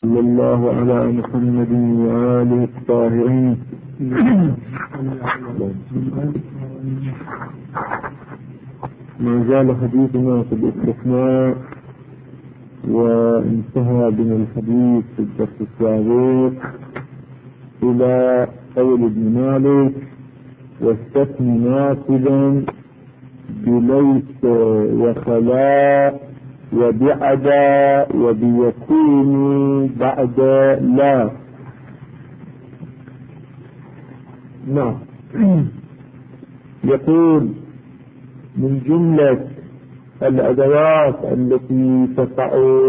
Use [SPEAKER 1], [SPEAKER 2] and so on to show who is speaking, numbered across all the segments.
[SPEAKER 1] صلى الله على محمد وآله الطاهرين. ما زال حديثنا في الاستثناء، وانتهى بنا الحديث في الدرس السابق إلى قول ابن مالك: واستثني ناصبا بليس وخلاء وبعدا وبيكون بعد لا. نعم. يقول: من جملة الأدوات التي تقع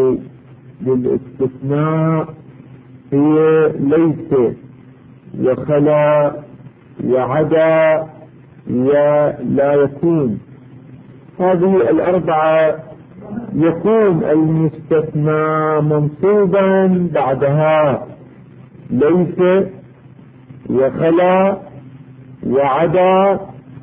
[SPEAKER 1] للاستثناء هي ليس وخلا وعدا ولا يكون. هذه الأربعة يكون المستثنى منصوبا بعدها ليس وخلا وعدا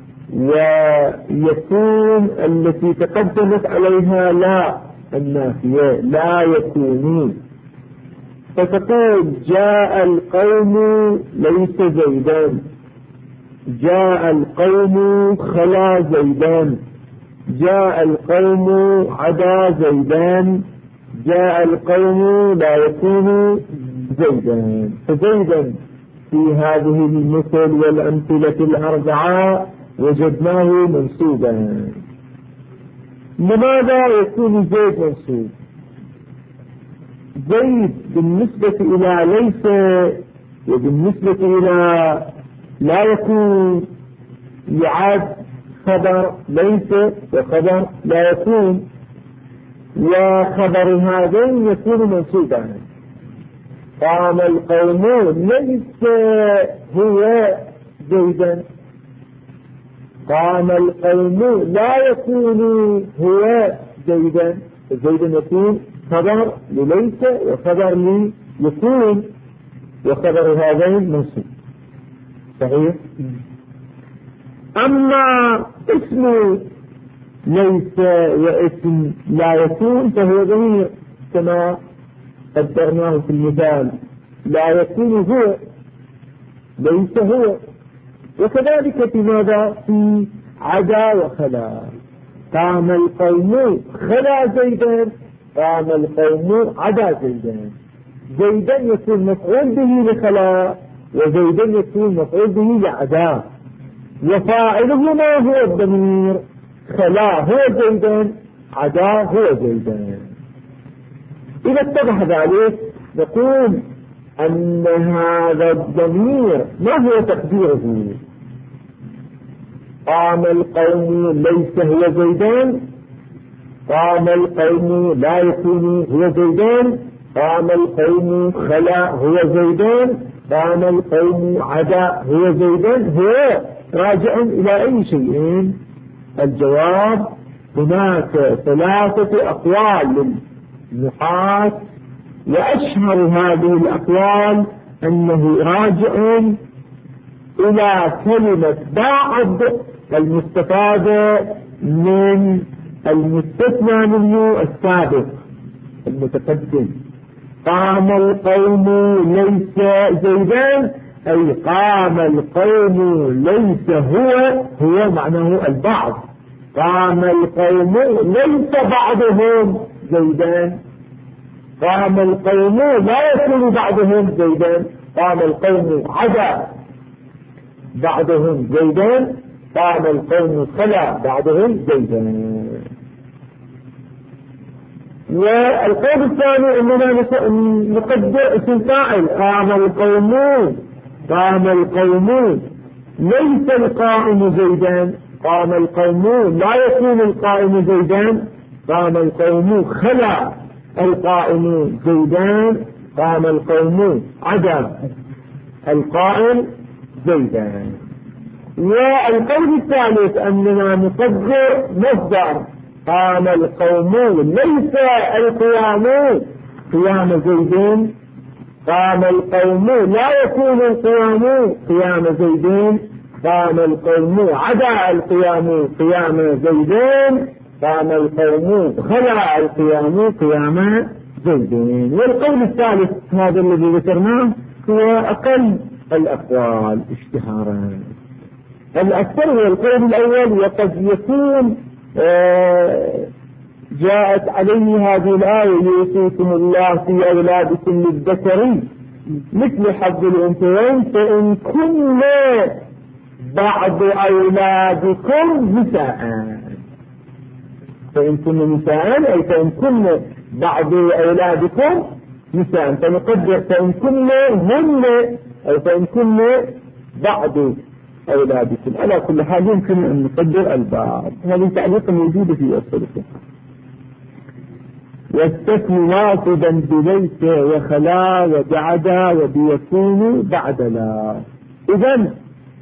[SPEAKER 1] ويكون التي تقدمت عليها لا النافية لا يكونون. فتقول: جاء القوم ليس زيدان، جاء القوم خلا زيدان، جاء القوم عدا زيدان، جاء القوم لا يكون زيدان. فزيدا في هذه المثل والأمثلة الأربعة وجدناه منصوبا. لماذا يكون زيد منصوب؟ زيد بالنسبة إلى ليس وبالنسبة إلى لا يكون يعد خبر ليس وخبر لا يكون، وخبر هذين يكون منصوبا. قام القوم ليس هو زيدا، قام القوم لا يكون هو زيدا. زيدا يكون خبر لليس وخبر ليكون، وخبر هذين منصوب. صحيح؟ أما اسم ليس واسم لا يكون فهو ضمير كما قدرناه في المثال: لا يكون هو ليس هو. وكذلك في ماذا؟ في عدا وخلا. قام القوم خلا زيدا، قام القوم عدا زيدا. زيدا يكون مفعول به لخلا، وزيدا يكون مفعول به لعدا، وفاعله ما هو الضمير؟ خلا هو زيدا، عدا هو زيدا. إذا اتضح ذلك نقول أن هذا الضمير ما هو تقديره؟ قام القوم ليس هو زيدان، قام القوم لا يكون هو زيدان، قام القوم خلا هو زيدان، قام القوم عدا هو زيدان. هو راجع إلى أي شيء؟ الجواب: هناك ثلاثة أقوال للنحاة، وأشهر هذه الأقوال أنه راجع إلى كلمة بعد المستفادة من المستثنى منه السابق المتقدم. قام القوم ليس زيدان، أي قام القوم ليس هو معناه البعض. قام القوم ليس بعضهم زيدان، قام القوم لا يكون بعضهم زيدان، قام القوم عدا بعضهم زيدان، قام القوم خلا بعضهم زيدان. والقول الثاني أننا نقدر اسم فاعل: قام القوم، قام القوم ليس القائم زيدان، قام القوم لا يكون القائم زيدان، قام القوم خلا القائم زيدان، قام القوم عدا القائم زيدان. والقول الثالث أننا نقدر مصدر: قام القوم ليس القيام قيام زيدين، قام القوم لا يكون القيام قيام زيدين، قام القوم عدا القيام قيام زيدين، قام القوم خلع القيام قيام زيدين. والقول الثالث هذا الذي ذكرناه هو أقل الأقوال اشتهارا. الأكثر هو القول الأول، وقد يكون جاءت عليه هذه الآية يوصيكم الله في أولادكم للذكر مثل حظ الأنثيين فإن كن بعض أولادكم نساء. فإن كن نساء أي فإن كن بعض أولادكم نساء، فنقدر فإن كن هن أو فإن كن بعض أولادكم. على كل حال يمكن أن نقدر البعض. هذه تعليق موجودة في أصل الفقه. واستثني ناصبا بليس وخلا وبعدا وبيكون بعد لا. إذن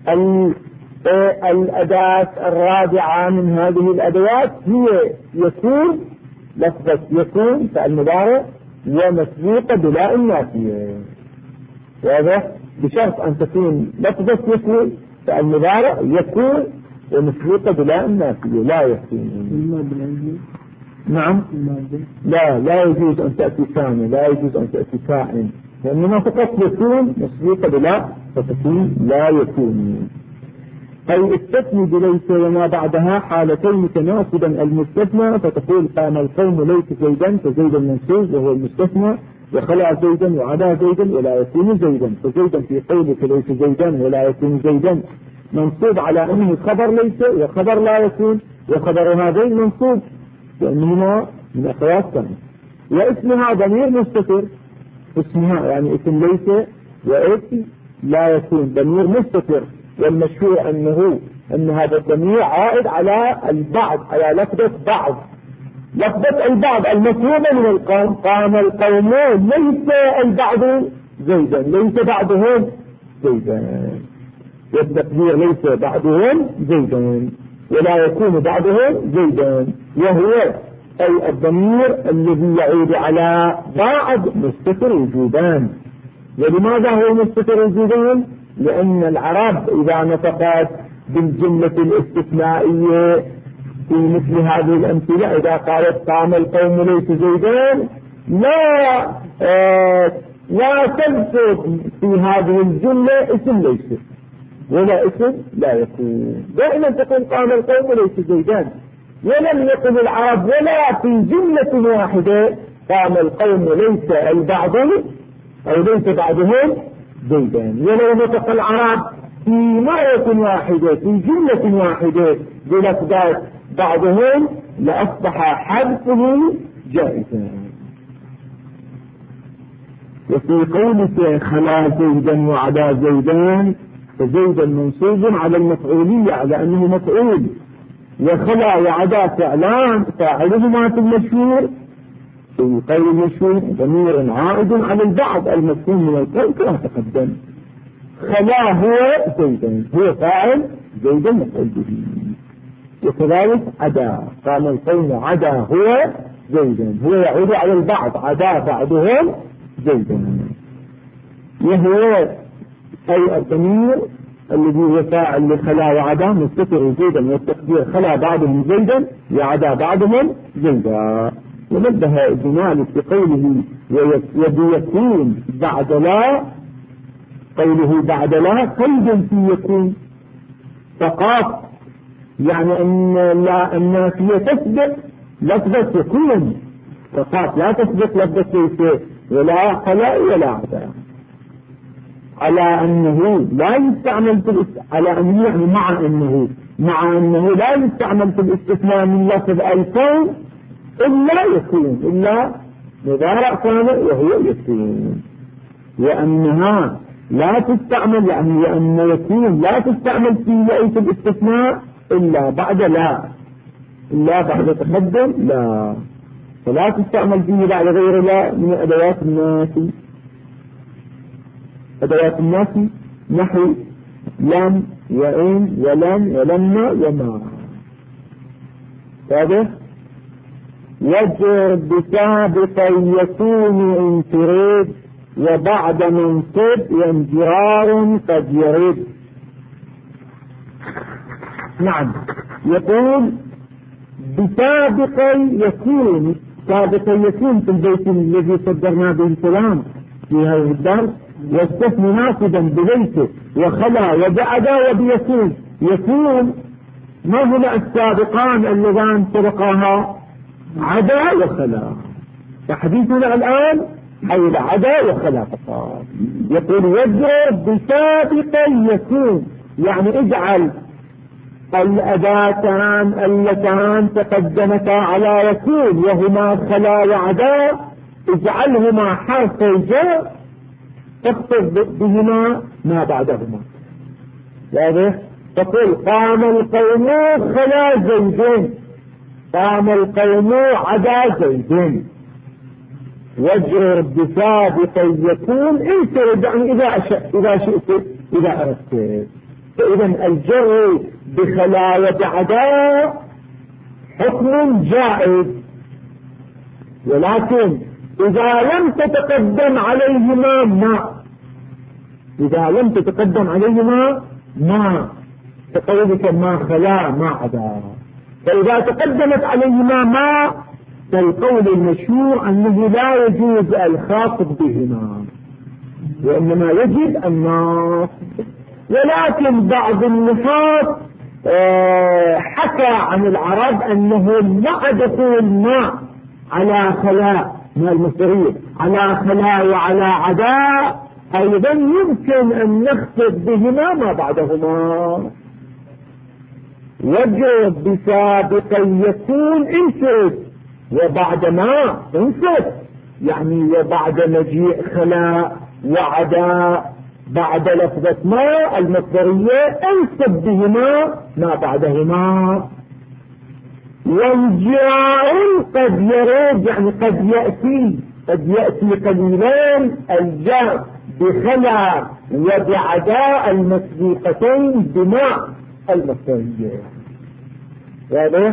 [SPEAKER 1] الأداة الرابعة من هذه الأدوات هي يكون، لفظة يكون فعل مضارع ومسبوقة بلا النافية. واضح؟ بشرط أن تكون لفظة يكون فعل مضارع يكون ومسبوقة بلا النافية، لا يكون. نعم، لا يجوز أن تأتي كامل، لا يجوز أن تأتي كائن، وإنما فقط يكون مسبوقة بلا فتكون لا يكون. أي استثني بليس وما بعدها حالتين تناسبا المستثنى، فتقول قام القوم ليس زيدا فزيدا منصوب وهو المستثنى، وخلع زيدا وعدا زيدا ولا يكون زيدا. فزيدا في قولك ليس زيدا ولا يكون زيدا منصوب على أنه خبر ليس وخبر لا يكون، وخبر هذين منصوب لأنهما من أخوات سنة. واسمها ضمير مستتر، اسمها يعني اسم ليس واسم لا يكون ضمير مستتر، والمشهور أن هذا الضمير عائد على البعض، على لفظة بعض، لفظة البعض المفهومة من القوم. قام القوم ليس البعض زيدا، ليس بعضهم زيدا، والتقدير ليس بعضهم زيدا ولا يكون بعضهم زيدا، وهو أي الضمير الذي يعود على بعض مستتر وجوبان. ولماذا هو مستتر وجوبان؟ لأن العرب إذا نطقت بالجملة الاستثنائية في مثل هذه الأمثلة، إذا قالت قام القوم ليس زيدان، لا تذكر في هذه الجملة اسم ليس ولا اسم لا يكون، دائما تقول قام القوم ليس زيدان. ولم يقل العرب ولا في جملة واحدة قام القوم ليس البعض أو ليس بعضهم زيدان. ولو نطق العرب في مرة واحدة في جملة واحدة بلفظات بعضهم لأصبح حذفه جائزا. وفي قولك خلا زيدا وعدا زيدان فزيدا منصوب على المفعولية، على أنه مفعول، وخلا وعدا فعلان فاعلهما في المشهور في قول المشهور ضمير عائد على البعض المفهوم من القول كما تقدم. خلا هو زيدا، هو فاعل زيدا مفعول به. وكذلك عدا، قام القوم عدا هو زيدا، هو يعود على البعض، عدا بعضهم زيدا، وهو أي الضمير الذي هو فاعل لخلا وعدا مستتر وجودا، والتقدير خلا بعضهم زيدا وعدا بعضهم زيدا. ونبه ابن مالك بقوله وبيكون بعد لا، قوله بعد لا قيد في يكون فقط، يعني أن النافية تسبق لفظة يكون فقط، لا تسبق لفظة ليس ولا خلا ولا عدا، على أنه لا يستعمل في على أنه يعني مع أنه لا يستعمل في الاستثناء من لفظ الكون إلا يكون، إلا مضارع كان وهو يكون، وأنها لا تستعمل لأن يكون لا تستعمل في ليس الاستثناء إلا بعد لا، إلا بعد تقدم لا، فلا تستعمل فيه بعد غير لا من أدوات الناس. أدوات الناس نحو لم وإن ولم ولما وما. واضح؟ وجر بسابق يكون إن تريد وبعد منصب وانجرار قد يريد. نعم، يقول بسابق يكون سابقا يكون في البيت الذي صدرنا به الكلام في هذا الدرس، واستثنى ناقدا ببيته وخلا وبعدا وبيكون. يكون ما هما السابقان اللذان سبقاها؟ عدا وخلا. فحديثنا الآن حول عدا وخلا فقط. يقول واجرر بسابقا يكون، يعني اجعل الأداتان اللتان تقدمتا على يكون وهما خلا وعدا، اجعلهما حرف جر تخطب بهما ما بعدهما. واضح؟ تقول قام القوم خلا زيدين، قام القوم عدا زيدين. واجرر بسابقا يكون انت يعني إذا شئت إذا أردت. فإذا الجر بخلا وبعدا حكم جائز، ولكن إذا لم تتقدم عليهما ما، إذا لم تتقدم عليهما ما كقولك ما خلا ما عدا. فإذا تقدمت عليهما ما فالقول المشهور أنه لا يجوز الخاطب بهما، وإنما يجب النصب. ولكن بعض النحاة حكى عن العرب أنهم مع دخول ما على خلا من المصدرية على خلا وعلى عدا أيضا يمكن أن نخطب بهما ما بعدهما. وجب بسابقا يكون انسد وبعد ما انسد، يعني وبعد مجيء خلا وعدا بعد لفظة ما المصدرية انسب بهما ما بعدهما. والجاء قد يرد يعني قد يأتي قليلان الجاء بخلا وبعدا المسبوقتين بما المصدرية. واضح؟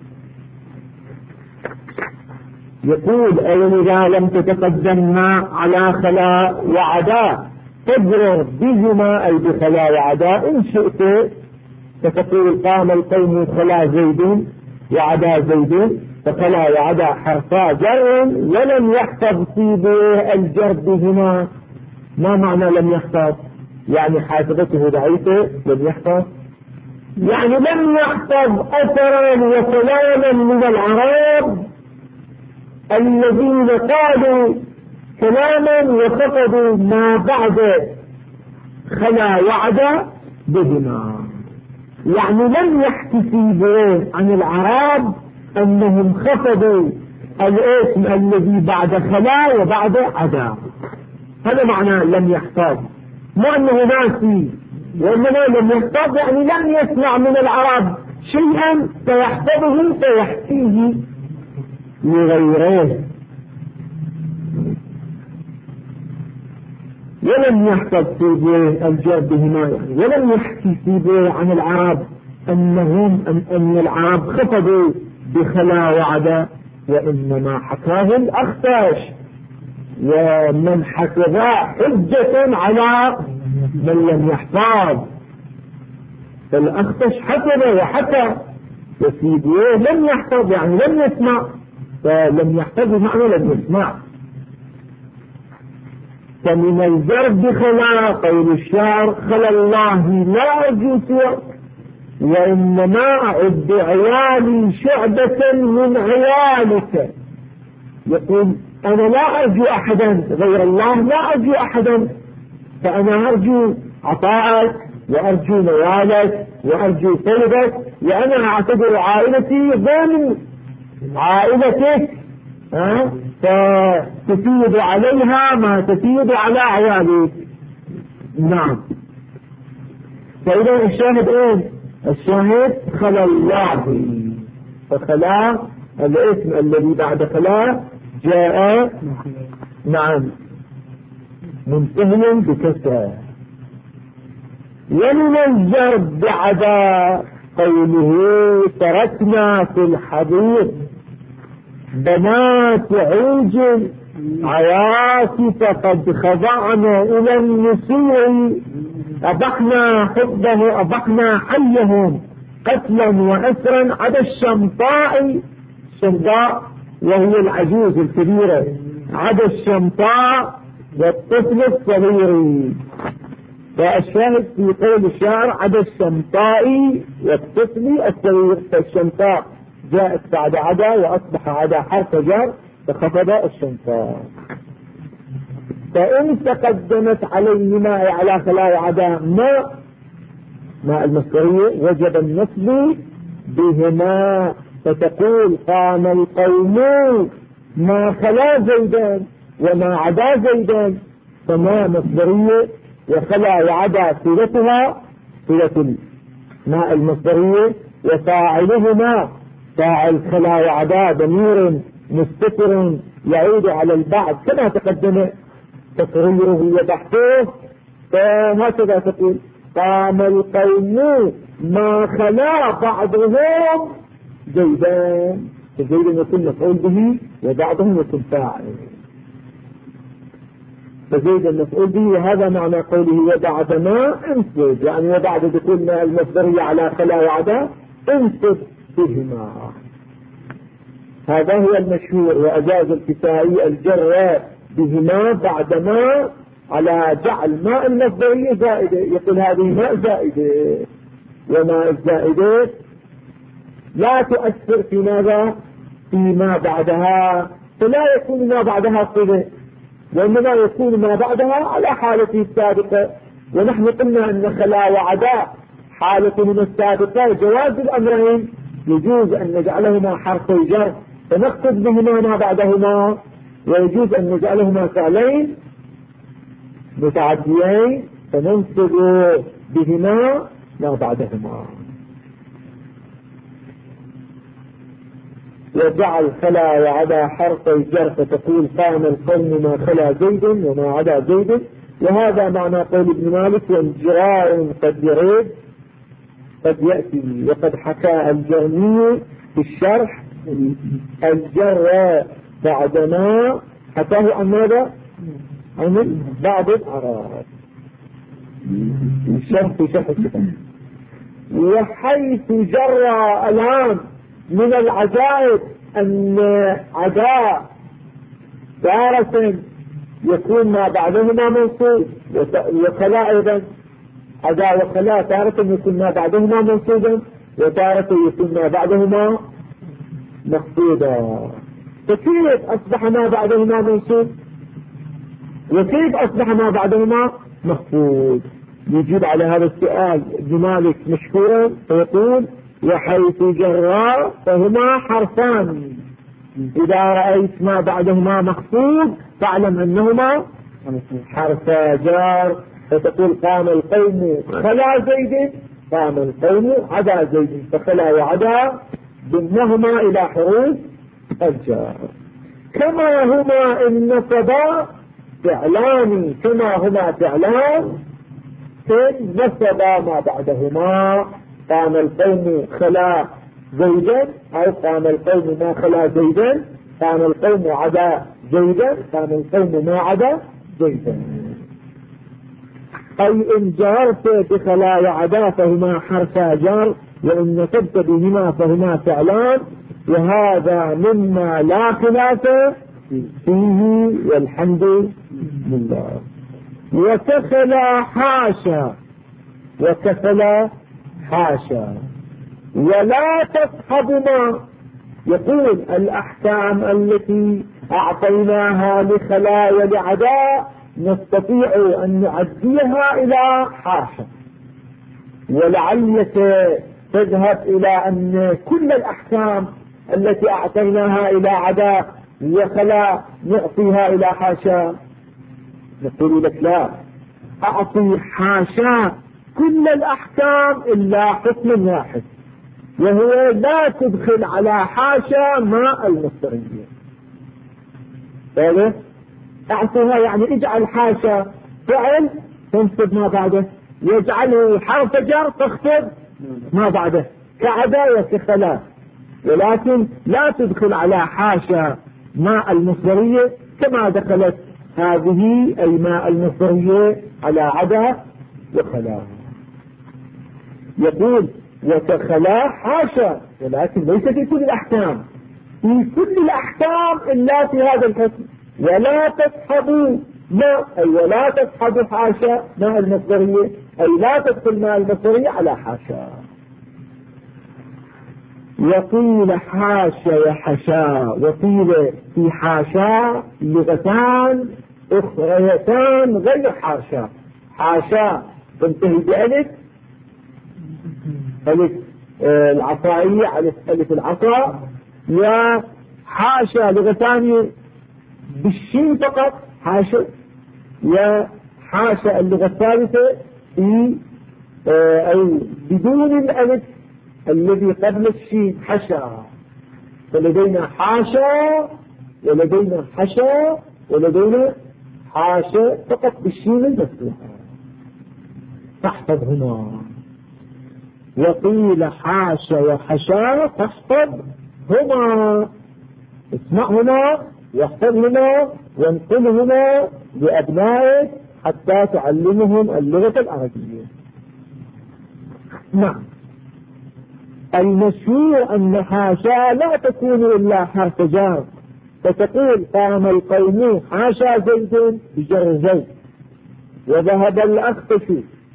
[SPEAKER 1] يقول أي إذا لم تتقدم ما على خلا وعدا تجرر بهما أي بخلا وعدا إن شئت، فتقول قام القوم خلا زيد وعدا زيد، فخلا وعدا حرفا جر ولم يحفظ في الجر بهما. ما معنى لم يحفظ؟ يعني حافظته ضعيفة، لم يحفظ يعني لم يحفظ أثرا وكلاما من العرب الذين قالوا كلاما وفقدوا ما بعد خلا وعدا بهما. يعني لم يحتسبوا عن العرب أنهم خفضوا الاسم الذي بعد خلا وبعد عدا. هذا معنى لم يحفظ، مو أنه ناسي، وإنما لم يحفظ يعني لم يسمع من العرب شيئا فيحفظه فيحكيه لغيره. ولم يحفظ في الجر بهما يعني ولم يحكي في عن العرب أن العرب خفضوا بخلا وعدا، وإنما حكاه الأخفش، ومن حكذا حجة على من لم يحفظ. فالأخفش حكذا وحكى، وسيديه لم يحفظ يعني لم يسمع، فلم يحفظ معنى لم يسمع. فمن الجر بخلا قول الشاعر خلا الله لا أرجو سواك، وإنما أعد عيالي شعبة من عيالك. يقول أنا لا أرجو أحدا غير الله، لا أرجو أحدا، فأنا أرجو عطاءك وأرجو نوالك وأرجو طلبك، وأنا أعتبر عائلتي ضمن عائلتك، فتفيض عليها ما تفيض على عيالك. نعم. فإذا الشاهد ايه؟ الشاهد خلا الله، فخلا الاسم الذي بعد خلا جاء نعم منتهيا بكسره. ومن الجر بعدا قوله تركنا في الحديث بنات عوج عواصف قد خضعنا إلى النسوع، أبحنا حبه أبحنا حيهم قتلا وأسرا عدا الشمطاء. الشمطاء وهي العجوز الكبيرة، عدا الشمطاء والطفل الصغير. فالشاهد في قول الشاعر عدا الشمطاء والطفل الصغير، فالشمطاء جاءت بعد عدا وأصبح عدا حرف جر فخفض الشمطاء. فإن تقدمت عليهما على خلاء عدا ماء المصدرية وجب النصب بهما، فتقول قام القوم ما خلا زيدان وما عدا زيدان، فما مصدرية وخلا وعدا صلتها صلة ماء المصدرية، وفاعلهما فاعل خلا وعدا ضمير مستتر يعود على البعض كما تقدم تصريره وبحثه. فهكذا تقول قام القوم ما خلا بعضهم زيدان، فزيد يكون مفعول به وبعضهم يكون فاعل، فزيد المفعول به. وهذا معنى قوله وبعد ما انصب، يعني وبعد دخول ماء المصدرية على خلا وعدا انصب بهما. هذا هو المشهور. وأجاز الكسائي الجر بهما بعدما على جعل ماء المصدرية زائدة، يقول هذه ماء زائدة، وماء الزائدة لا تؤثر في ماذا؟ فيما بعدها، فلا يكون ما بعدها صلة، وإنما يكون ما بعدها على حالته السابقة. ونحن قلنا أن خلا وعدا حالة من السابقة، جواز الأمرين، يجوز أن نجعلهما حرف جر فنقصد بهما ما بعدهما، ويجوز أن نجعلهما فعلين متعديين فننصب بهما ما بعدهما. وجعل خلا وعدا حرف الجر فتقول قام القوم ما خلا زيد وما عدا زيد. وهذا معنى قول ابن مالك والجراء قد يريد قد يأتي. وقد حكى الجرمي في الشرح الجر بعدما حكاه عن ماذا؟ عن بعض الأعراب الشرح في شرح الكتاب. وحيث جرى الآن من العجائب أن عداء تارة يكون ما بعدهما منصوب، وخلا أيضا عداء وخلا تارة يكون ما بعدهما منصوبا، وتارة يكون ما بعدهما مخفوضا. فكيف أصبح ما بعدهما منصوب وكيف أصبح ما بعدهما مخفوض؟ يجيب على هذا السؤال ابن مالك مشكورا فيقول وحيث جرى فهما حرفان، إذا رأيت ما بعدهما مخفوض فاعلم أنهما حرف جار، فتقول قام القوم خلا زيد، قام القوم عدا زيد، فخلا وعدا ضمنهما إلى حروف الجار. كما هما إن نصبا فعلان، كما هما فعلان إن نصبا ما بعدهما، قام القوم خلا زيدا أو قام القوم ما خلا زيدا، قام القوم عدا زيدا، قام القوم ما عدا زيدا. أي إن جررت بخلا وعدا فهما حرف جر، وإن نصبت بهما فهما فعلان، وهذا مما لا خلاف فيه والحمد لله. وكفلا حاشا، وكفلا حاشا ولا تصحبنا. يقول الأحكام التي أعطيناها لخلا ولعداء نستطيع أن نعديها إلى حاشا، ولعلك تذهب إلى أن كل الأحكام التي أعطيناها إلى عداء وخلا نعطيها إلى حاشا. نقول لك لا، أعطي حاشا كل الأحكام إلا حكم واحد، وهو لا تدخل على حاشا ماء المصدرية. هذا أعطيها يعني اجعل حاشا فعل تنصب ما بعده، يجعله حرف جر تخفض ما بعده كعدا وكخلا، ولكن لا تدخل على حاشا ماء المصدرية كما دخلت هذه أي ماء المصدرية على عدا وخلا. يقول وكخلا حاشا، ولكن ليس في كل الأحكام، في كل الأحكام إلا في هذا الحكم. ولا تصحبوا ما، أي ولا تصحبوا حاشا مع المصدرية، أي لا تدخل مع المصدرية على حاشا. وقيل حاشا وحشا، وقيل في حاشا لغتان أخريتان غير حاشا. حاشا تنتهي بألف، ألف العطائية، ألف العطاء. وحاشا لغة ثانية بالشين فقط حاشا. وحاشا اللغة الثالثة في أي بدون الألف الذي قبل الشين، حشا. فلدينا حاشا ولدينا حشا ولدينا حاشا فقط بالشين المفتوحة، تحفظ هنا. وقيل حاشا وحشا تحفظ هما، اسمع هنا واحفظ هنا وانقل هنا لأبنائك حتى تعلمهم اللغة العربية. نعم. المشهور أن حاشا لا تكون إلا حرف جر، فتقول قام القوم حاشا زيد بجر زيد، وذهب الأخفش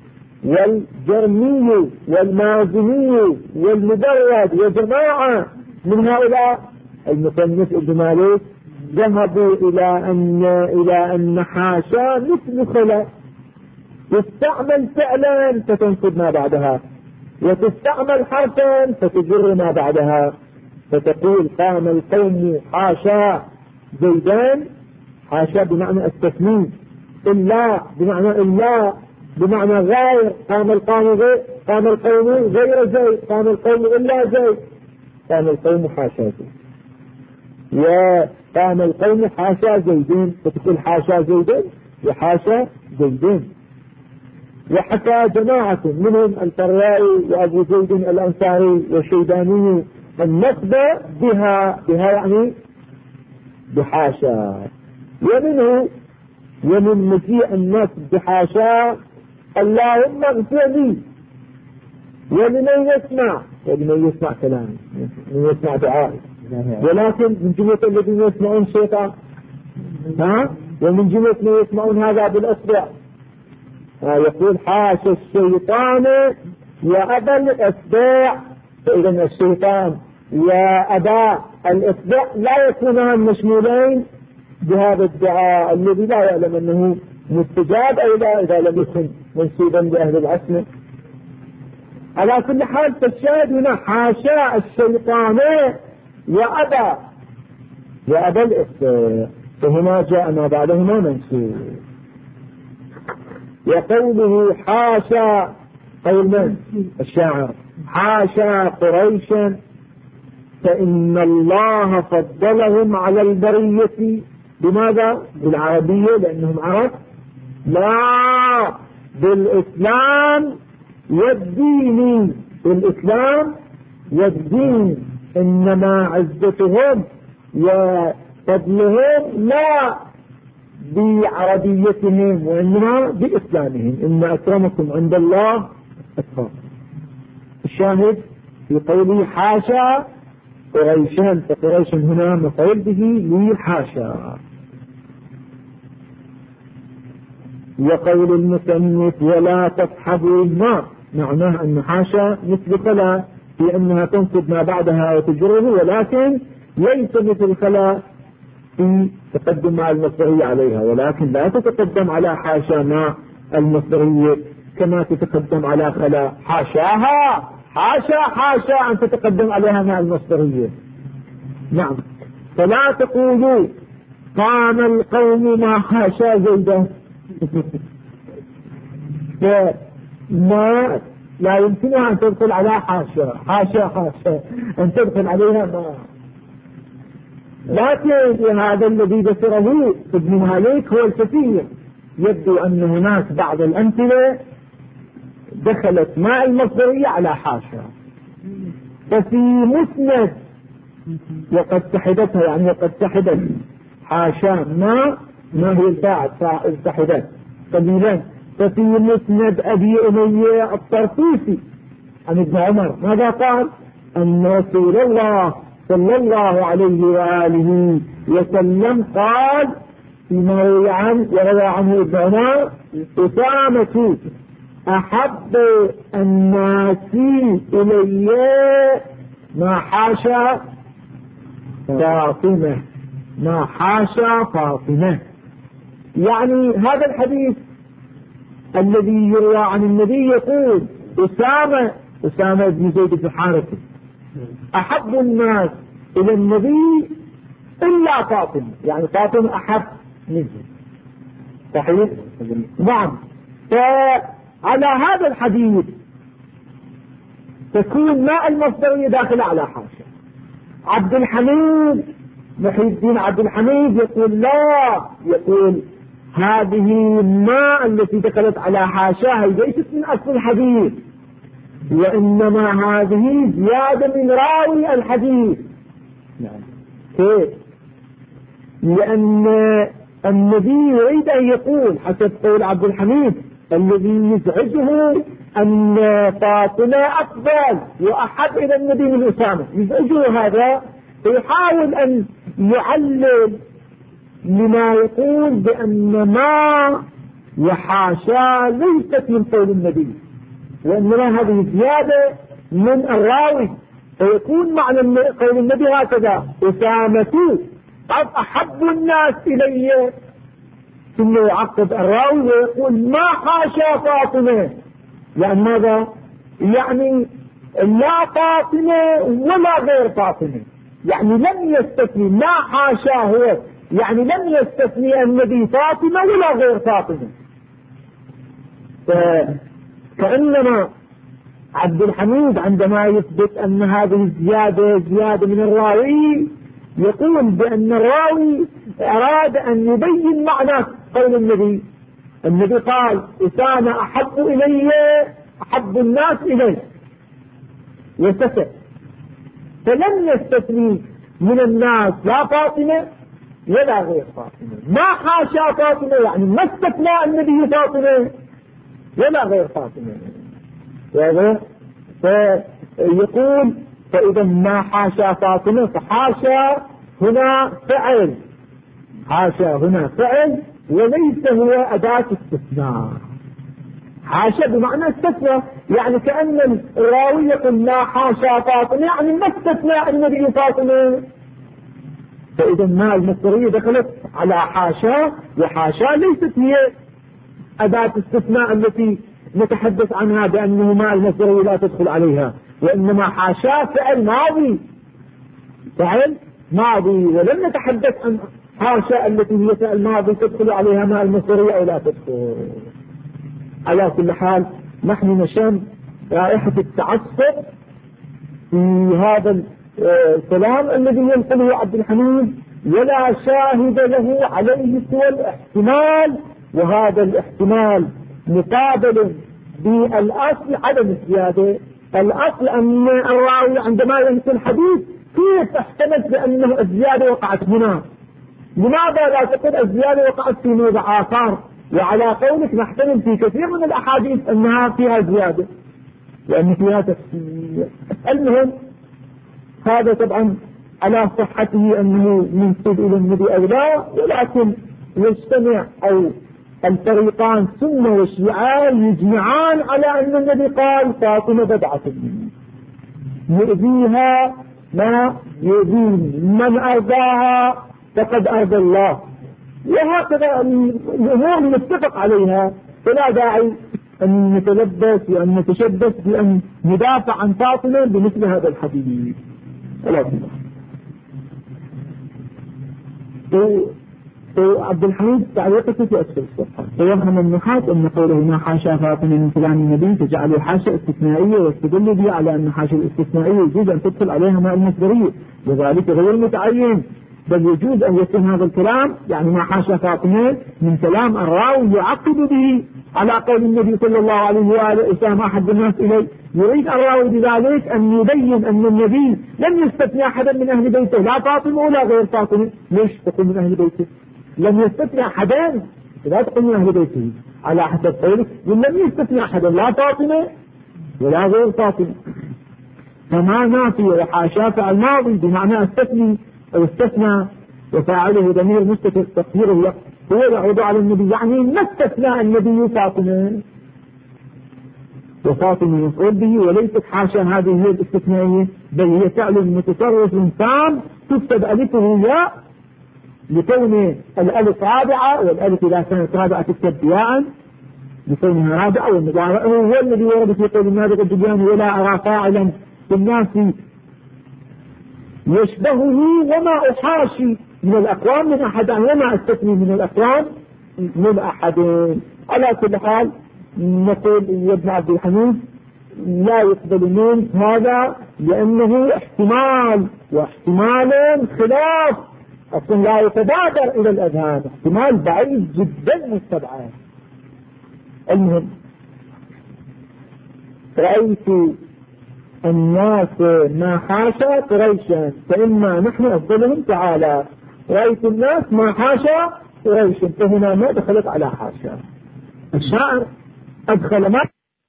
[SPEAKER 1] والجرمي والمازني والمدرد وجماعة من هؤلاء المصنف ابن مالك ذهبوا إلى أن حاشا مثل خلا، تستعمل فعلا فتنصب ما بعدها، وتستعمل حرفا فتجر ما بعدها. فتقول قام القوم حاشا زيدان، حاشا بمعنى التثنين، إلا بمعنى إلا بمعنى غير، قام القوم غير زيد، قام القوم إلا زيد، قام القوم حاشا زيد. وقام القوم حاشا زيدين، فتقول حاشا زيدين وحاشا زيدين. وحكى جماعة منهم الفراء وأبو زيد الأنصاري والشيباني النصب بها يعني بحاشا. ومن مجيء النصب بحاشا اللهم اغفر لي، ولمن يسمع كلام، من يسمع دعاء. ولكن من جملة الذين يسمعون الشيطان، ومن جملة ما يسمعون هذا بالأصبع، يقول حاشا الشيطان وأبا الإصبع. فإذا الشيطان وأبا الإصبع لا يكونان مشمولين بهذا الدعاء الذي لا يعلم أنه مستجاب أو لا إذا لم يكن منسوبا لأهل العصمة. على كل حال فالشاهد هنا حاشا الشيطان وأبا الإصبع، فهنا جاء ما بعدهما منسوب. وقوله حاشا قول من؟ الشاعر. حاشا قريشا فإن الله فضلهم على البرية. بماذا؟ بالعربية لأنهم عرب؟ لا، بالإسلام والدين. بالإسلام والدين، إنما عزتهم وفضلهم لا بعربيتهم وإنما بإسلامهم، إن أكرمكم عند الله أتقاكم. الشاهد في قوله حاشا قريشا، فقريش هنا مفعول به لحاشا. وقول المصنف ولا تصحبوا ما، معناه أن حاشا مثل خلا في أنها تنصب ما بعدها وتجره، ولكن ليس مثل خلا في تقدم مع المصدرية عليها، ولكن لا تتقدم على حاشا مع المصدرية كما تتقدم على خلا. حاشاها، حاشا أن تتقدم عليها مع المصدرية. نعم. فلا تقولوا قام القوم مع حاشا زيدا ما لا يمكنها أن تدخل على حاشا أن تدخل عليها ما. لكن هذا الذي ذكره ابن مالك هو الكثير. يبدو أن هناك بعض الأمثلة دخلت مع المصدرية على حاشا. ففي مسند وقد سحبتها، يعني وقد سحبت حاشا ما هي الفاعل سحبت قليلا. ففي مسند أبي أمية الطرطوسي عن ابن عمر ماذا قال؟ أن رسول الله صلى الله عليه وآله وسلم قال فيما روى عنه ابن عمر: أسامة أحب الناس إلي ما حاشا فاطمة، ما حاشا فاطمة. يعني هذا الحديث الذي يروى عن النبي يقول أسامة بن زيد بن حارثة أحب الناس إلى النبي إلا فاطمة، يعني فاطمة أحب منه. صحيح؟ نعم. فعلى هذا الحديث تكون ما المصدرية داخلة على حاشا. عبد الحميد محي الدين عبد الحميد يقول لا، يقول هذه الماء التي دخلت على حاشاها ليست من أصل الحديث، وإنما هذه زيادة من راوي الحديث. كيف؟ لأن النبي يريد أن يقول حسب قول عبد الحميد الذي يزعجه أن فاطمة أفضل وأحب إلى النبي من أسامة، يزعجه هذا، فيحاول أن يعلل لما يقول بأن ما وحاشا ليست من قول النبي، وإنما هذه زيادة من الراوي، فيكون معنى قول النبي هكذا: أسامة قد أحب الناس إلي، ثم يعقب الراوي ويقول ما حاشا فاطمة. يعني ماذا؟ يعني لا فاطمة ولا غير فاطمة، يعني لم يستثني، ما حاشا هو يعني لم يستثني النبي فاطمة ولا غير فاطمة. كأنما عبد الحميد عندما يثبت أن هذه الزيادة زيادة من الراوي يقول بأن الراوي أراد أن يبين معنى قول النبي. النبي قال أسامة أحب إلي، أحب الناس إلي، وسكت، فلم يستثني من الناس لا فاطمة ولا غير فاطمة. ما حاشا فاطمة يعني ما استثنى النبي فاطمة ولا غير فاطمة. فيقول فإذا ما حاشا فاطمة فحاشا هنا فعل، حاشا هنا فعل وليس هو أداة استثناء. حاشا بمعنى استثناء، يعني كأن الراوي يقول ما حاشا فاطمة يعني ما استثنى النبي فاطمة. فإذا ما المصدرية دخلت على حاشا، وحاشا ليست هي أداة استثناء التي نتحدث عنها بأنه ما المصدرية لا تدخل عليها، وإنما حاشا فعل ماضي، فعل ماضي، ولم نتحدث عن حاشا التي هي فعل ماضي تدخل عليها ما المصدرية أو لا تدخل. على كل حال نحن نشم رائحة التعصب في هذا الكلام الذي ينقله عبد الحميد، ولا شاهد له عليه سوى الاحتمال، وهذا الاحتمال مقابل بالأصل عدم الزيادة. الأصل أن الراوي عندما ينقل الحديث كيف احتملت بأنه الزيادة وقعت هنا؟ لماذا لا تقول الزيادة وقعت في موضع آخر؟ وعلى قولك نحتمل في كثير من الأحاديث أنها فيها زيادة لأن فيها تفسير. المهم هذا طبعا على صحته أنه منسوب إلى النبي أو لا، ولكن يجتمع أو الفريقان سنة وشيعة يجمعان على أن النبي قال فاطمة بضعة يؤذيها ما يؤذيني، من أرضاها فقد أرضى الله، وهكذا الأمور متفق عليها، فلا داعي أن نتلبس وأن نتشبث بأن ندافع عن فاطمة بمثل هذا الحديث. عبد الحميد تعليقته في أسفل الصفحة: فيفهم النحاة أن قوله ما حاشا فاطمة من كلام النبي تجعل حاشا استثنائية، واستدل به على أن حاشا الاستثنائية يجوز أن تدخل عليها ماء المصدرية، وذلك غير متعين، بل يجوز أن يكون هذا الكلام يعني ما حاشا فاطمة من كلام الراوي يعقد به على قول النبي صلى الله عليه وآله أسامة أحب الناس إليه. يريد الراوي بذلك أن يبين أن النبي لم يستثني أحدا من أهل بيته، لا فاطمة ولا غير فاطمة. ليش تقول من أهل بيته؟ لم يستثني أحدا، لا تقول من أهل بيته على حسب قولك، لم يستثني أحدا لا فاطمة ولا غير فاطمة. فما نافية وحاشا فعل ماضي بمعنى استثني أو استثنى، وفاعله ضمير مستتر تقديره هو يعود على النبي، يعني ما استثنى النبي فاطمة، وفاطمة مفعول به وليست حاشا هذه هي الاستثنائية، بل هي فعل متصرف تام تكتب ألفه ياء لكون الألف رابعة، والألف إذا كانت رابعة تكتب ياء لكونها رابعة، والمضارع هو الذي ورد في قول النابغة الدبياني ولا أرى فاعلا في الناس يشبهه وما أحاشي من الأقوام من أحد، وما أستثني من الأقوام من أحد. على كل حال نقول يا ابن عبد الحميد لا يقبل منك هذا لأنه احتمال، واحتمال خلاف أصلا لا يتبادر إلى الأذهان، احتمال بعيد جدا مستبعد. المهم رأيت الناس ما حاشا قريشا فإما نحن أفضلهم تعالى. رأيت الناس ما حاشا قريشا، فهنا ما دخلت على حاشا. الشاعر أدخل ما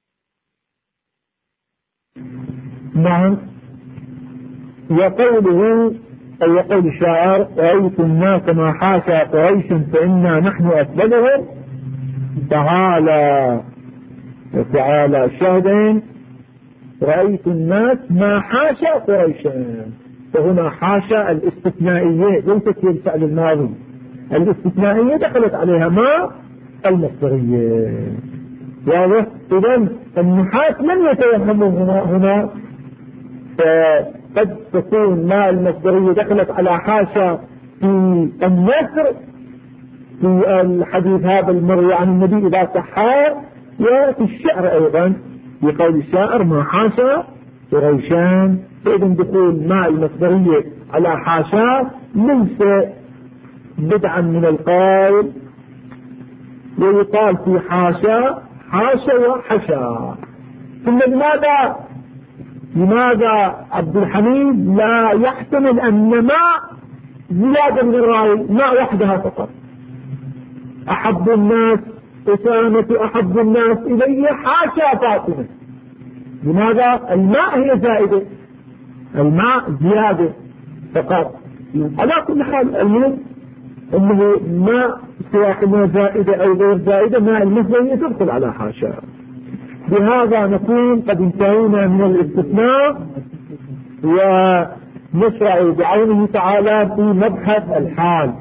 [SPEAKER 1] نعم، يقوله أو يقول الشاعر رأيت الناس ما حاشا قريشا فإنا نحن أفضلهم تعالى وتعالى. الشاهدين رأيت الناس ما حاشا قريشا، فهنا حاشا الاستثنائية ليست هي الفعل الماضي، الاستثنائية دخلت عليها ما المصدرية. واضح؟ إذن النحاة لم يتوهموا هنا فقد تكون ما المصدرية دخلت على حاشا في النثر في الحديث هذا المروي عن النبي إذا صحى، وفي الشعر أيضا بقول الشاعر ما حاشا قريشان. فإذن دخول ما المصدرية على حاشا ليس بدعا من القول، ويقال في حاشا حاشا وحشا. ثم لماذا عبد الحميد لا يحتمل أن ما زيادة من الرأي، ما وحدها فقط؟ أحب الناس أسامة أحب الناس إلي حاشا فاطمة. لماذا؟ الماء هي زائدة، الماء زيادة فقط. على كل حال المهم أنه ما سواء ما زائدة أو غير زائدة ما المصدرية تدخل على حاشا. بهذا نكون قد انتهينا من الاستثناء، ونشرع بعونه تعالى في مبحث الحال.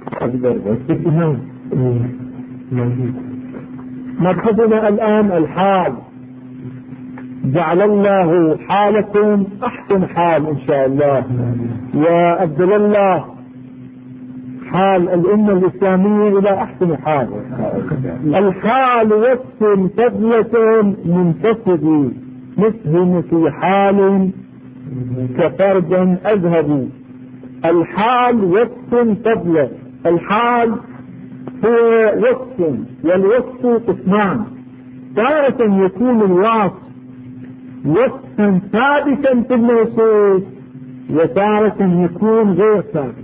[SPEAKER 1] مبحثنا الآن الحال. جعل الله حالكم أحسن حال إن شاء الله، وأبدل الله حال الأمة الإسلامية إلى أحسن حال. الحال وصف فضلة منتصب مسهم في حال كفردا أذهب. الحال وصف فضلة، الحال هو وصف، والوصف قسمان، تارة يكون الوصف وصفا ثابتا في الموصوف، وتارة يكون غير ثابت.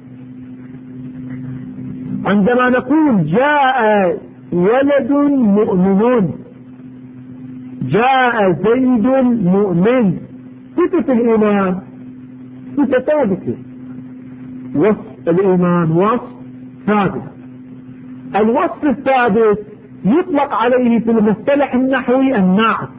[SPEAKER 1] عندما نقول جاء ولد مؤمن، جاء زيد مؤمن، صفة الإيمان صفة ثابتة، وصف الإيمان وصف ثابت. الوصف الثابت يطلق عليه في المصطلح النحوي النعت،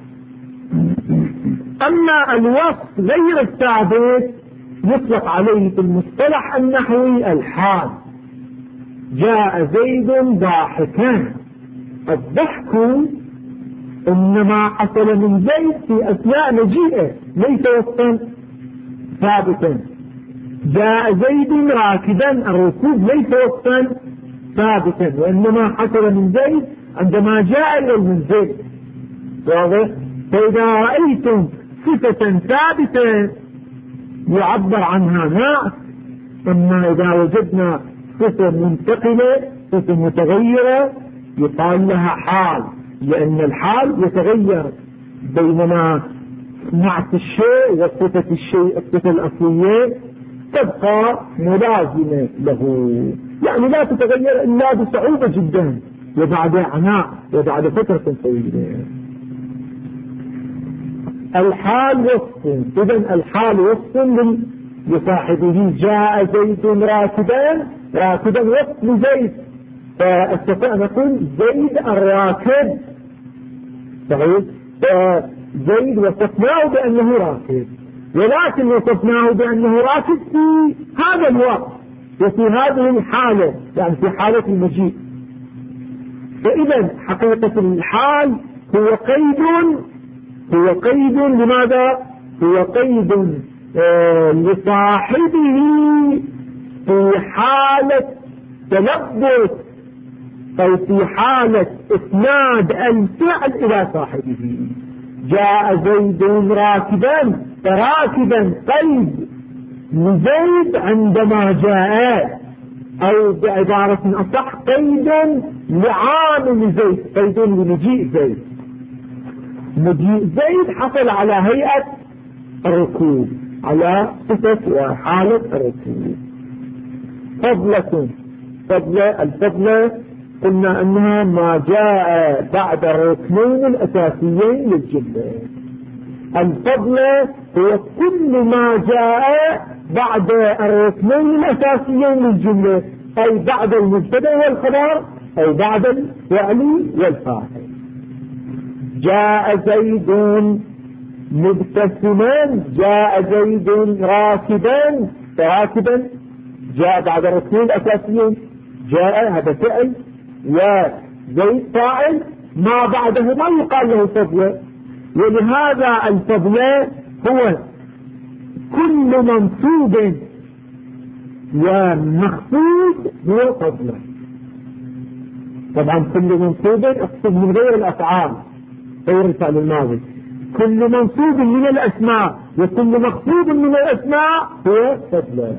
[SPEAKER 1] أما الوصف غير الثابت يطلق عليه في المصطلح النحوي الحال. جاء زيد ضاحكا، الضحك إنما حصل من زيد في أثناء مجيئه ليس وصفا ثابتا. جاء زيد راكبا، الركوب ليس وصفا ثابتا، وإنما حصل من زيد عندما جاء إلى المنزل. واضح؟ فإذا رأيتم صفة ثابتة يعبر عنها نعت، أما إذا وجدنا صفة منتقلة صفة متغيرة يقال لها حال، لأن الحال يتغير، بينما نعت الشيء وصفة الشيء الصفة الأصلية تبقى ملازمة له، يعني لا تتغير إلا بصعوبة جدا وبعد عناء وبعد فترة طويلة. الحال وصف، إذن الحال وصف لصاحبه. جاء زيد راكبا وصف لزيد، فاستطيع نقول زيد الراكب، صحيح؟ زيد وصفناه بأنه راكب، ولكن وصفناه بأنه راكب في هذا الوقت وفي هذه الحالة، يعني في حالة المجيء. فإذا حقيقة الحال هو قيد لماذا؟ هو قيد لصاحبه في حالة تلبس أو في حالة إسناد الفعل إلى صاحبه. جاء زيد راكبا، فراكبا قيد لزيد عندما جاء، أو بعبارة أصح قيد لعامل زيد، قيد لمجيء زيد. مجيء زيد حصل على هيئة الركوب، على صفة وحالة الركوب. الفضلة قلنا أنها ما جاء بعد الركنين الأساسيين للجملة. الفضلة هو كل ما جاء بعد الركنين الأساسيين للجملة، أي بعد المبتدأ والخبر، أي بعد الفعل والفاعل. جاء زيد مبتسما، جاء زيد راكبا، فراكبا جاء بعد الركنين الأساسيين، جاء هذا فعل وزيد فاعل، ما بعده ما يقال له فضلة. ولهذا الفضلة هو كل منصوب ومخفوض هو فضلة. طبعا كل منصوب اقصد من غير الأفعال، غير الفعل الماضي. كل منصوب من الأسماء وكل مخفوض من الأسماء هو فضلة.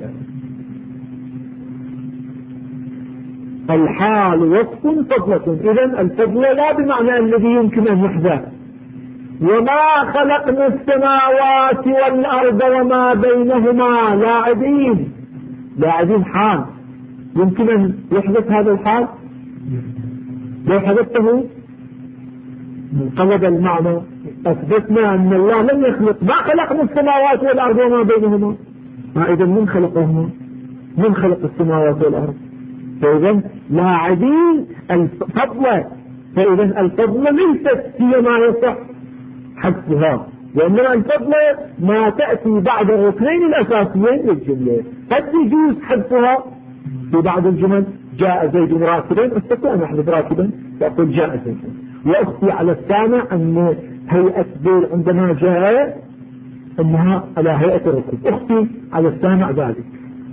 [SPEAKER 1] الحال وصف فضلة. إذن الفضلة لا بمعنى الذي يمكن أن يحذف. وما خلقنا السماوات والأرض وما بينهما لاعبين حال، يمكن أن يحدث هذا الحال؟ لو حدثته انقلب المعنى. أثبتنا أن الله لم يخلق، ما خلقنا السماوات والأرض وما بينهما، إذا من خلقهما؟ من خلق السماوات والأرض؟ فإذا لاعبين الفضلة، فإذا الفضلة ليست هي ما يصح حذفها، وإنما الفضلة ما تأتي بعد الركنين الأساسيين للجملة. قد يجوز حذفها في بعض الجمل. جاء زيد راكبا، استطيع أن أحذف راكبا وأقول جاء زيد، وأخفي على السامع أن هيئة زيد عندما جاء أنها على هيئة الركوب، أخفي على السامع ذلك.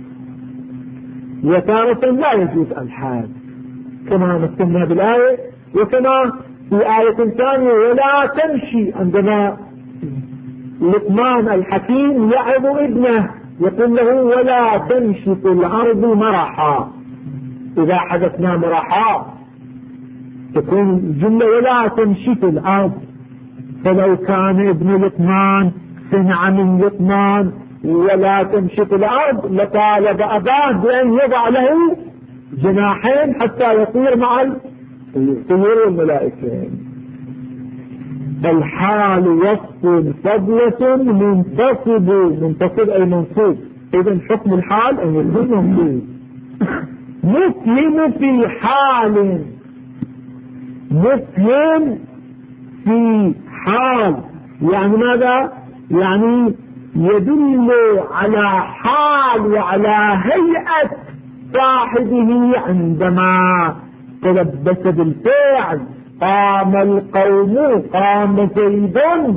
[SPEAKER 1] وتارة لا يجوز الحال كما مثلنا بالآية، وكما في آية ثانية ولا تمشي، عندما لقمان الحكيم يعظ ابنه يقول له ولا تمشي في الأرض مرحا. إذا حدثنا مرحا تكون الجملة ولا تمشي في الأرض، فلو كان ابن لقمان سمع من لقمان ولا تمشي في الأرض لطالب أباه بأن يضع له جناحين حتى يطير مع الطيور والملائكة. الحال وصف فضلة منتصب أي منصوب. إذن حكم الحال أن يكون منصوب. مسلم في حال، مسلم في حال يعني ماذا؟ يعني يدل على حال وعلى هيئة صاحبه عندما تلبس بالفعل. قام القوم، قام زيد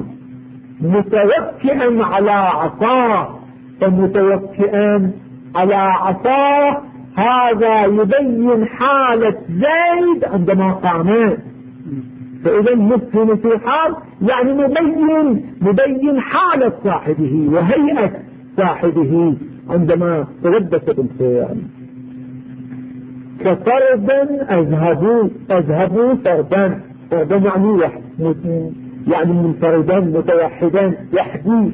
[SPEAKER 1] متوكئا على عصاه، فمتوكئا على عصاه هذا يبين حالة زيد عندما قام. فإذا مسلم في حال يعني مبين حالة صاحبه وهيئة صاحبه عندما تلبس بالفعل. كفردا أذهبوا فردا يعني منفردا متوحدا يحدي.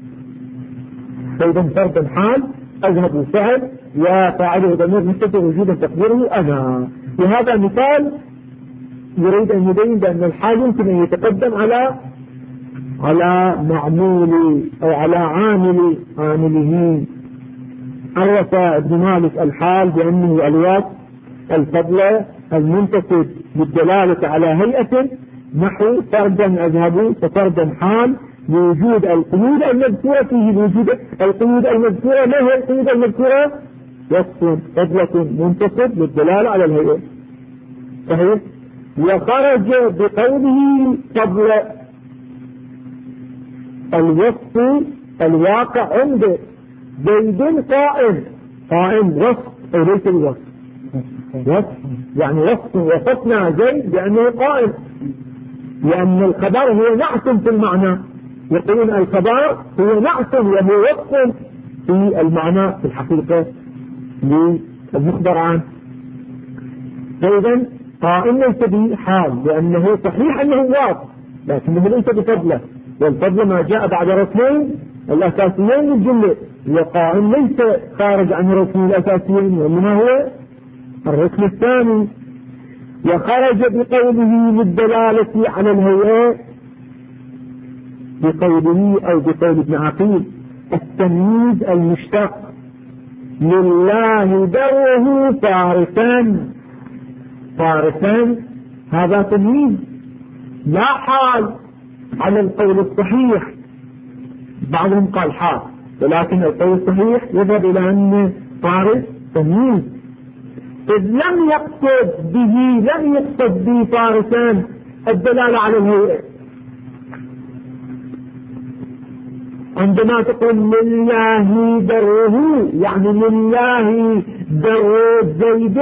[SPEAKER 1] فإذا فردا حال، أذهبوا فعل، وفاعله ضمير مستتر وجوبا تقديره أنا. وهذا مثال يريد أن يبين بأن الحال يمكن أن يتقدم على على معمول أو على عامله. عرف ابن مالك الحال بأنه الوصف الفضل المنتسب بالدلالة على هيئة نحو فردا أذهب ففردا حال لوجود القيود المذكورة فيه. لوجود القيود المذكورة، ما هي القيود المذكورة؟ وصف فضلة منتسب للدلالة على الهيئة. صحيح. وخرج بقوله قبل الوصف الواقع عنده زيد قائم وصف أو ليس الوصف وصف يعني وصفنا زيد بأنه قائم، لأن الخبر هو نعت في المعنى. يقولون الخبر هو نعت وهو وصف في المعنى في الحقيقة للمخبر عنه. فإذا قائم ليس به حال، لأنه صحيح أنه واضح لكنه ليس بفضله، والفضل ما جاء بعد رسمين الأساسيين للجملة، وقائم ليس خارج عن الرسم الأساسيين وإنما هو الرسم الثاني. وخرج بقوله للدلالة على الهيئة بقوله أو بقول ابن عقيل التمييز المشتق لله دره فارسا هذا تمييز لا حال على القول الصحيح. بعضهم قال حال، ولكن القول الصحيح يذهب إلى أن فارس تمييز، إذ لم يقصد به فارسا الدلالة على الهيئة. عندما تقول لله دره يعني لله در زيد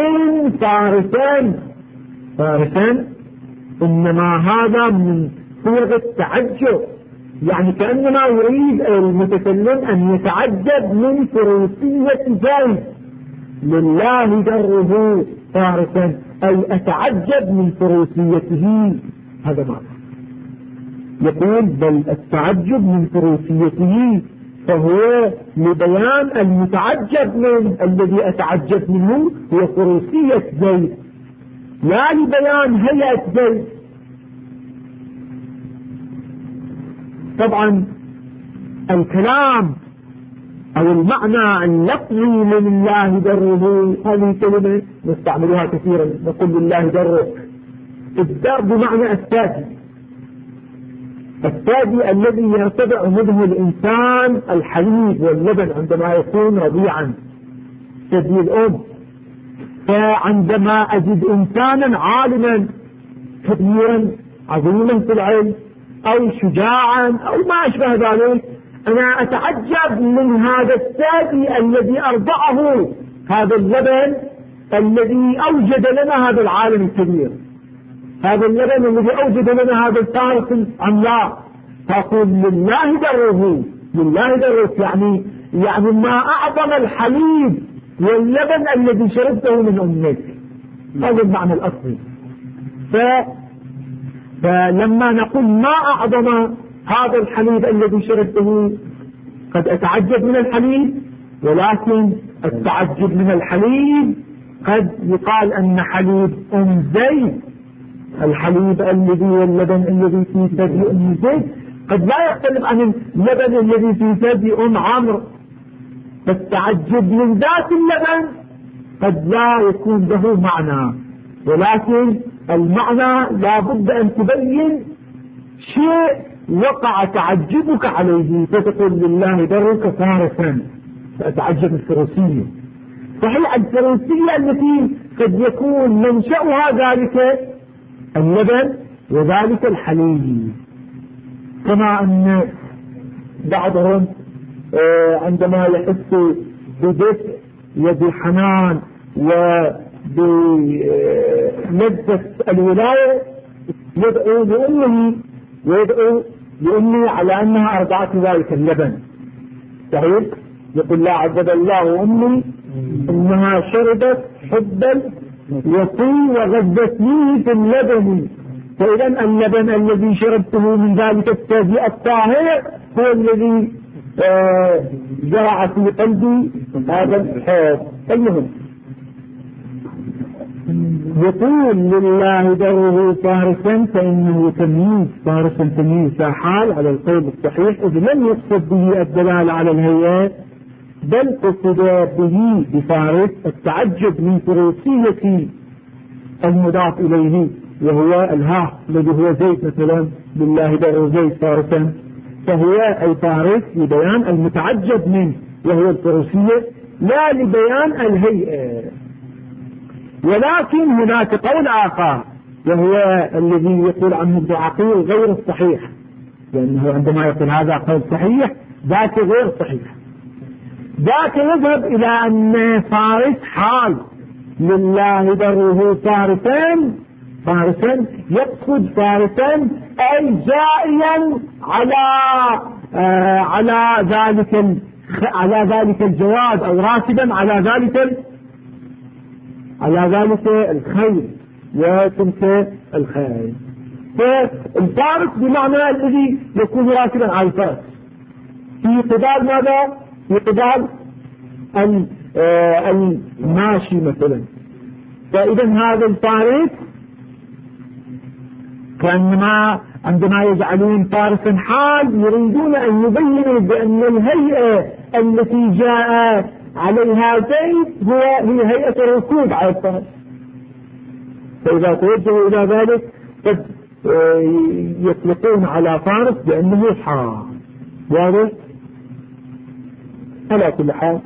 [SPEAKER 1] فارسا إنما هذا من صيغ التعجب، يعني كأنما يريد المتكلم أن يتعجب من فروسية زيد. لله دره فارسا أي أتعجب من فروسيته، هذا معنى. يقول بل التعجب من فروسيته فهو لبيان المتعجب من الذي أتعجب منه هو فروسية زيد، لا لبيان هيئة زيد. طبعا الكلام أو المعنى اللفظي لله دره هذه كلمة نستعملها كثيرا، نقول لله درك. الدر بمعنى الثدي الذي يرتفع منه الإنسان الحليب واللبن عندما يكون رضيعا، ثدي الأم. فعندما أجد إنسانا عالما كبيرا عظيما في العلم أو شجاعا أو ما أشبه ذلك، أنا أتعجب من هذا الثدي الذي أرضعه هذا اللبن الذي أوجد لنا هذا العالم الكبير، هذا اللبن الذي أوجد لنا هذا الفارس العملاق. فأقول لله دره يعني ما أعظم الحليب واللبن الذي شربته من أمك، هذا المعنى الأصلي. فلما نقول ما أعظم هذا الحليب الذي شربته، قد أتعجب من الحليب، ولكن التعجب من الحليب قد يقال أن حليب أم زيد، الحليب الذي واللبن الذي في ثدي أم زيد قد لا يختلف عن اللبن الذي في ثدي أم عمرو. فالتعجب من ذات اللبن قد لا يكون له معنى، ولكن المعنى لا بد أن تبين شيء وقع تعجبك عليه، فتقول لله درك فارسا، فأتعجب الفروسية. صحيح الفروسية التي قد يكون منشأها ذلك اللبن وذلك الحليب، كما أن بعضهم عندما يحس بدفء وبحنان وبلذة الولاية يدعو لأمه على أنها أرضعت ذلك اللبن. صحيح. يقول لا عذب الله أمي إنها شربت حبا يطي وغذتني في اللبن. فإذا اللبن الذي شربته من ذلك الثدي الطاهر هو الذي زرع في قلبي هذا الحب. المهم
[SPEAKER 2] يقول لله دره فارسا فإنه تمييز فارسا تمييز حال على القول الصحيح، إذ لم يقصد به الدلالة على الهيئة، بل قصد به بفارس التعجب من فروسية المضاف إليه وهو الها الذي هو زيد مثلا، لله دره زيد فارسا، فهو أي فارس لبيان المتعجب منه وهو الفروسية لا لبيان الهيئة. ولكن هناك قول آخر وهو الذي يقول عنه ابن عقيل غير الصحيح، لأنه عندما يقول هذا قول صحيح ذاك غير صحيح، ذاك يذهب إلى أن فارس حال لله دره فارسا، فارسا يقصد فارسا أي جائيا على ذلك الجواد أو راكبا على ذلك الخير وتلك الخير. فالفارس بمعنى الذي يكون راكبا على الفرس في قبال ماذا؟ في قبال الماشي مثلا. فإذا هذا الفارس كأنما عندما يجعلون فارسا حال يريدون أن يبينوا بأن الهيئة التي جاء عليها زيد هي هيئة الركوب على الفرس. فإذا توجهوا إلى ذلك قد يطلقون على فارس بأنه حال. واضح؟ على كل حال.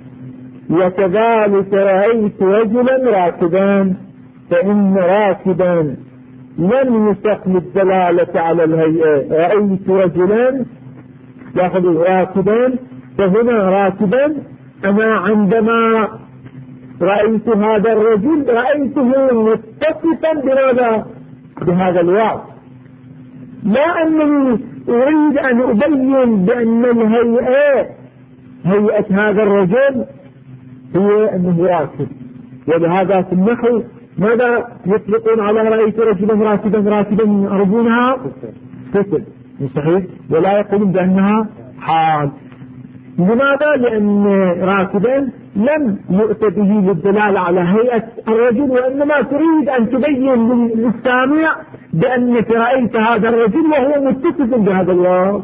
[SPEAKER 2] وكذلك رأيت رجلا راكبا، فإن راكبا لم يسق الدلالة على الهيئة. رأيت رجلا، لاحظوا راكبا، فهنا راكبا أنا عندما رأيت هذا الرجل رأيته متصفا بماذا؟ بهذا الوعد، لا أنني أريد أن أبين بأن الهيئة هيئة هذا الرجل هي أنه راكب. ولهذا في النحو ماذا يطلقون على رأيت رجلا راكبا يعرفونها فتل صحيح، ولا يقولون بأنها حال. لماذا؟ لأن راكبا لم يؤت به للدلالة على هيئة الرجل، وإنما تريد أن تبين للسامع بأنك رأيت هذا الرجل وهو متصف بهذا الوصف.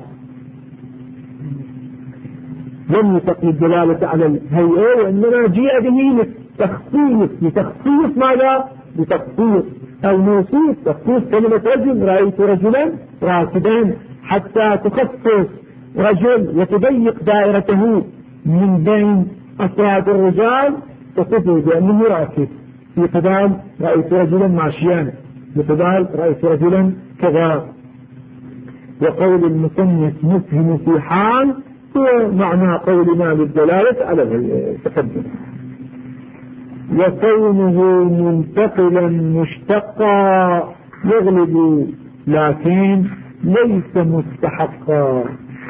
[SPEAKER 2] لم يسق الدلالة على الهيئة، وإنما جيء به لتخصيص ماذا؟ لتخصيص الموصوف، تخصيص كلمة رجل، رأيت رجلا راكبا، حتى تخصص رجل وتضيق دائرته من بين أفراد الرجال، تصفه بأنه راكب. في قبال رأيت رجلا ماشيا، في قبال رأيت رجلا كذا. وقول المصنف مفهم في حال هو معنى قولنا للدلالة على التقدم. وكونه منتقلا مشتقا يغلب، لكن ليس مستحقا.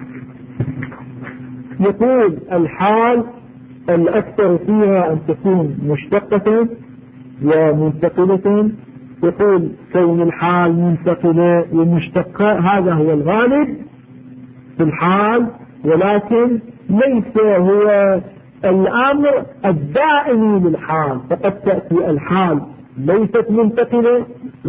[SPEAKER 2] يقول الحال الأكثر فيها أن تكون مشتقة ومنتقلة، يقول كون الحال منتقلة ومشتقة هذا هو الغالب في الحال، ولكن ليس هو الأمر الدائم للحال. فقد تأتي الحال ليست منتقلة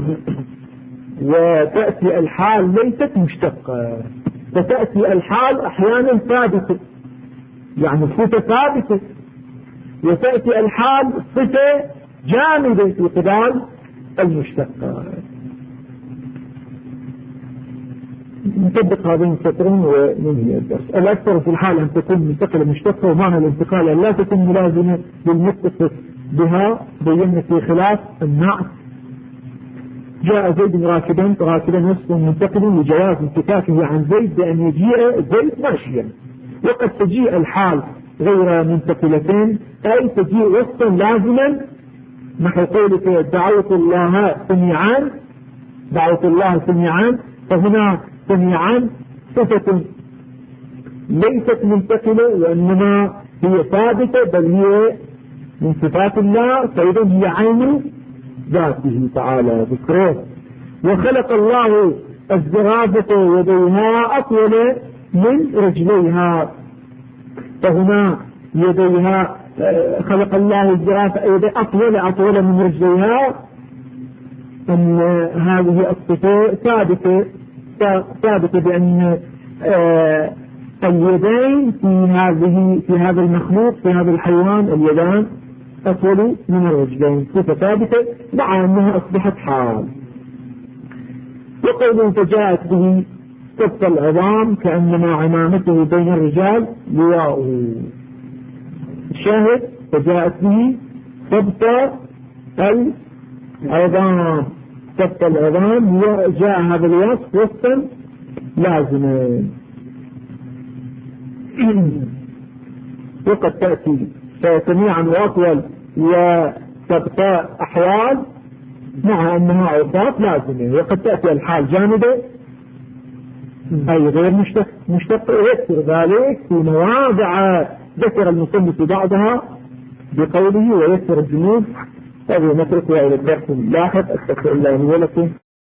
[SPEAKER 2] وتأتي الحال ليست مشتقة، فتأتي الحال أحيانا ثابتة يعني صفة ثابتة، وتأتي الحال صفة جامدة في قبال المشتقة. نطبق هذين السطرين وننهي الدرس. الأكثر في الحال أن تكون منتقلة مشتقة، ومعنى الانتقال أن لا تكون ملازمة للمتصف بها، بينا في خلاف النعت. جاء زيد راكبا وصف منتقل لجواز انتكاكه عن زيد بأن يجيء زيد ماشيا. وقد تجيء الحال غير منتقلتين، أي تجيء وصفا لازما، نحو قولك دعوت الله سميعان، فهنا سميعان صفة ليست منتقلة وإنما هي ثابتة، بل هي من صفات الله، فإذا هي عين ذاته تعالى ذكره. وخلق الله الزرافة يديها أطول من رجليها، فهنا يديها خلق الله الزرافة أطول من رجليها، أن هذه الصفة ثابتة بأن اليدين في هذا المخلوق في هذا الحيوان اليدان أطول من الرجلين، صفة ثابتة مع أنها أصبحت حال. وقوله فجاءت به سبط العظام كأنما عمامته بين الرجال لواؤه. الشاهد فجاءت به سبط العظام، سبط العظام جاء هذا الوصف وصفا لازما. وقد تأتي جميعا وأطول وسبطاء أحوال مع أنها أوصاف لازمة، وقد تأتي الحال جامدة أي غير مشتق ويكثر ذلك في مواضع ذكر المصنف بعضها بقوله ويكثر الجنود. هذه نتركها إلى الدرس اللاحق. أستغفر الله لي ولكم.